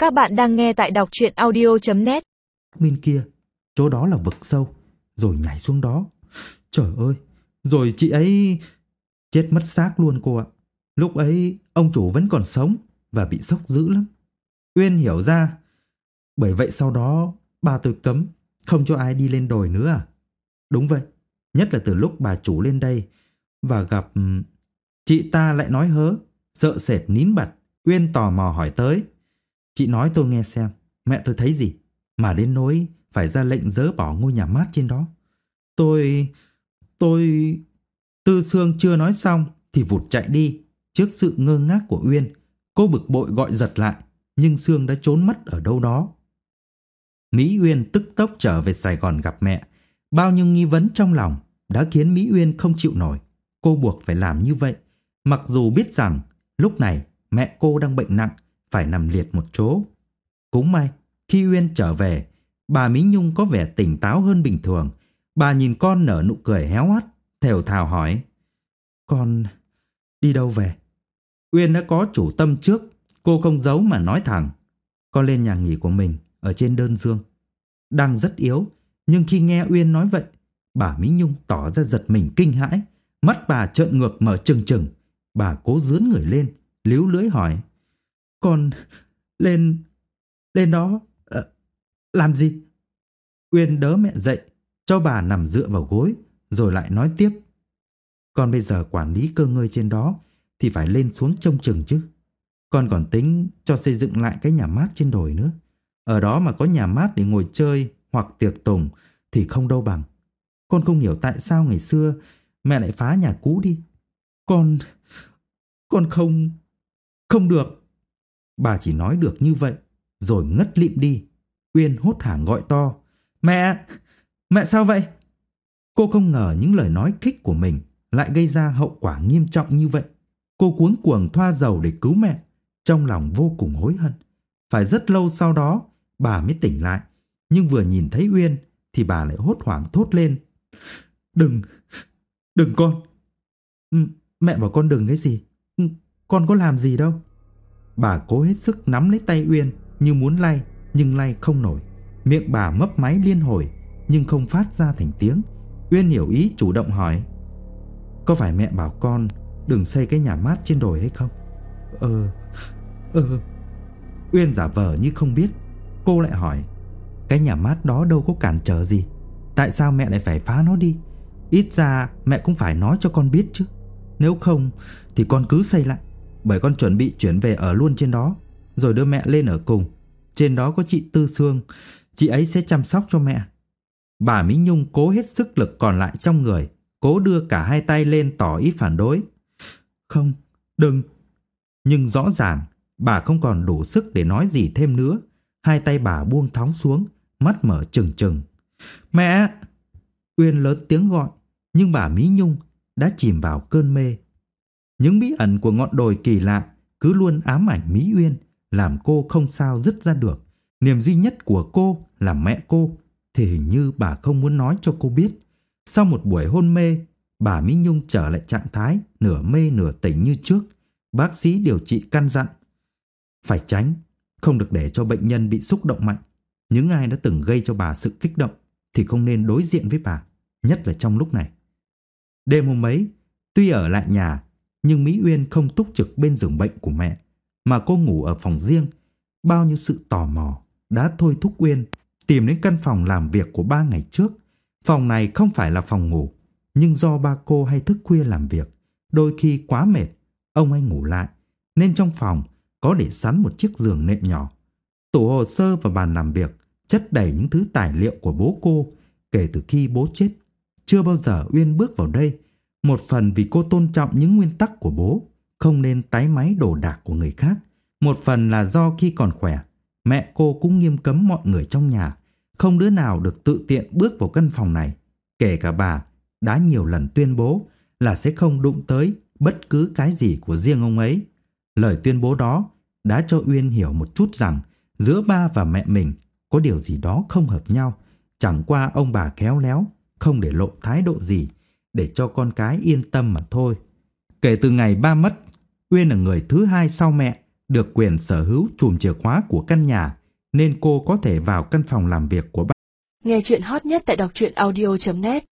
Các bạn đang nghe tại đọc truyện audio.net. Bên kia, chỗ đó là vực sâu, rồi nhảy xuống đó. Trời ơi, rồi chị ấy chết mất xác luôn cô ạ. Lúc ấy ông chủ vẫn còn sống và bị sốc dữ lắm. Uyên hiểu ra. Bởi vậy sau đó bà tôi cấm không cho ai đi lên đồi nữa à? Đúng vậy, nhất là từ lúc bà chủ lên đây và gặp chị ta lại nói hớ, sợ sệt nín bặt. Uyên tò mò hỏi tới. Chị nói tôi nghe xem, mẹ tôi thấy gì mà đến nỗi phải ra lệnh dỡ bỏ ngôi nhà mát trên đó. Tôi... Tư Sương chưa nói xong thì vụt chạy đi. Trước sự ngơ ngác của Uyên, cô bực bội gọi giật lại, nhưng Sương đã trốn mất ở đâu đó. Mỹ Uyên tức tốc trở về Sài Gòn gặp mẹ. Bao nhiêu nghi vấn trong lòng đã khiến Mỹ Uyên không chịu nổi. Cô buộc phải làm như vậy, mặc dù biết rằng lúc này mẹ cô đang bệnh nặng, phải nằm liệt một chỗ. Cũng may, khi Uyên trở về, bà Mỹ Nhung có vẻ tỉnh táo hơn bình thường. Bà nhìn con nở nụ cười héo hắt, thều thào hỏi. Con đi đâu về? Uyên đã có chủ tâm trước, cô không giấu mà nói thẳng. Con lên nhà nghỉ của mình ở trên Đơn Dương. Đang rất yếu, nhưng khi nghe Uyên nói vậy, bà Mỹ Nhung tỏ ra giật mình kinh hãi. Mắt bà trợn ngược mở trừng trừng. Bà cố dướn người lên, líu lưỡi hỏi. Con lên đó làm gì? Uyên đỡ mẹ dậy, cho bà nằm dựa vào gối, rồi lại nói tiếp. Con bây giờ quản lý cơ ngơi trên đó thì phải lên xuống trông chừng chứ. Con còn tính cho xây dựng lại cái nhà mát trên đồi nữa. Ở đó mà có nhà mát để ngồi chơi hoặc tiệc tùng thì không đâu bằng. Con không hiểu tại sao ngày xưa mẹ lại phá nhà cũ đi. Con không được. Bà chỉ nói được như vậy rồi ngất lịm đi. Uyên hốt hoảng gọi to. Mẹ sao vậy? Cô không ngờ những lời nói khích của mình lại gây ra hậu quả nghiêm trọng như vậy. Cô cuống cuồng thoa dầu để cứu mẹ, trong lòng vô cùng hối hận. Phải rất lâu sau đó bà mới tỉnh lại, nhưng vừa nhìn thấy Uyên thì bà lại hốt hoảng thốt lên. Đừng con. Mẹ bảo con đừng cái gì? Con có làm gì đâu. Bà cố hết sức nắm lấy tay Uyên như muốn lay, nhưng lay không nổi. Miệng bà mấp máy liên hồi nhưng không phát ra thành tiếng. Uyên hiểu ý chủ động hỏi. Có phải mẹ bảo con đừng xây cái nhà mát trên đồi hay không? Uyên giả vờ như không biết. Cô lại hỏi. Cái nhà mát đó đâu có cản trở gì, tại sao mẹ lại phải phá nó đi? Ít ra mẹ cũng phải nói cho con biết chứ. Nếu không thì con cứ xây lại, bởi con chuẩn bị chuyển về ở luôn trên đó, rồi đưa mẹ lên ở cùng. Trên đó có chị Tư Sương, chị ấy sẽ chăm sóc cho mẹ. Bà Mỹ Nhung cố hết sức lực còn lại trong người, cố đưa cả hai tay lên tỏ ý phản đối. Không, đừng. Nhưng rõ ràng bà không còn đủ sức để nói gì thêm nữa. Hai tay bà buông thõng xuống, mắt mở trừng trừng. Mẹ! Uyên lớn tiếng gọi, nhưng bà Mỹ Nhung đã chìm vào cơn mê. Những bí ẩn của ngọn đồi kỳ lạ cứ luôn ám ảnh Mỹ Uyên, làm cô không sao dứt ra được. Niềm duy nhất của cô là mẹ cô, thì hình như bà không muốn nói cho cô biết. Sau một buổi hôn mê, bà Mỹ Nhung trở lại trạng thái nửa mê nửa tỉnh như trước. Bác sĩ điều trị căn dặn phải tránh, không được để cho bệnh nhân bị xúc động mạnh. Những ai đã từng gây cho bà sự kích động thì không nên đối diện với bà, nhất là trong lúc này. Đêm hôm ấy, tuy ở lại nhà, nhưng Mỹ Uyên không túc trực bên giường bệnh của mẹ, mà cô ngủ ở phòng riêng. Bao nhiêu sự tò mò đã thôi thúc Uyên tìm đến căn phòng làm việc của 3 ngày trước. Phòng này không phải là phòng ngủ, nhưng do ba cô hay thức khuya làm việc, đôi khi quá mệt, ông ấy ngủ lại, nên trong phòng có để sẵn một chiếc giường nệm nhỏ. Tủ hồ sơ và bàn làm việc chất đầy những thứ tài liệu của bố cô kể từ khi bố chết. Chưa bao giờ Uyên bước vào đây, một phần vì cô tôn trọng những nguyên tắc của bố, không nên tái máy đồ đạc của người khác. Một phần là do khi còn khỏe, mẹ cô cũng nghiêm cấm mọi người trong nhà, không đứa nào được tự tiện bước vào căn phòng này. Kể cả bà đã nhiều lần tuyên bố là sẽ không đụng tới bất cứ cái gì của riêng ông ấy. Lời tuyên bố đó đã cho Uyên hiểu một chút rằng giữa ba và mẹ mình có điều gì đó không hợp nhau. Chẳng qua ông bà khéo léo không để lộ thái độ gì để cho con cái yên tâm mà thôi. Kể từ ngày ba mất, Uyên là người thứ hai sau mẹ được quyền sở hữu chùm chìa khóa của căn nhà nên cô có thể vào căn phòng làm việc của bác. Nghe chuyện hot nhất tại đọc truyện audio.net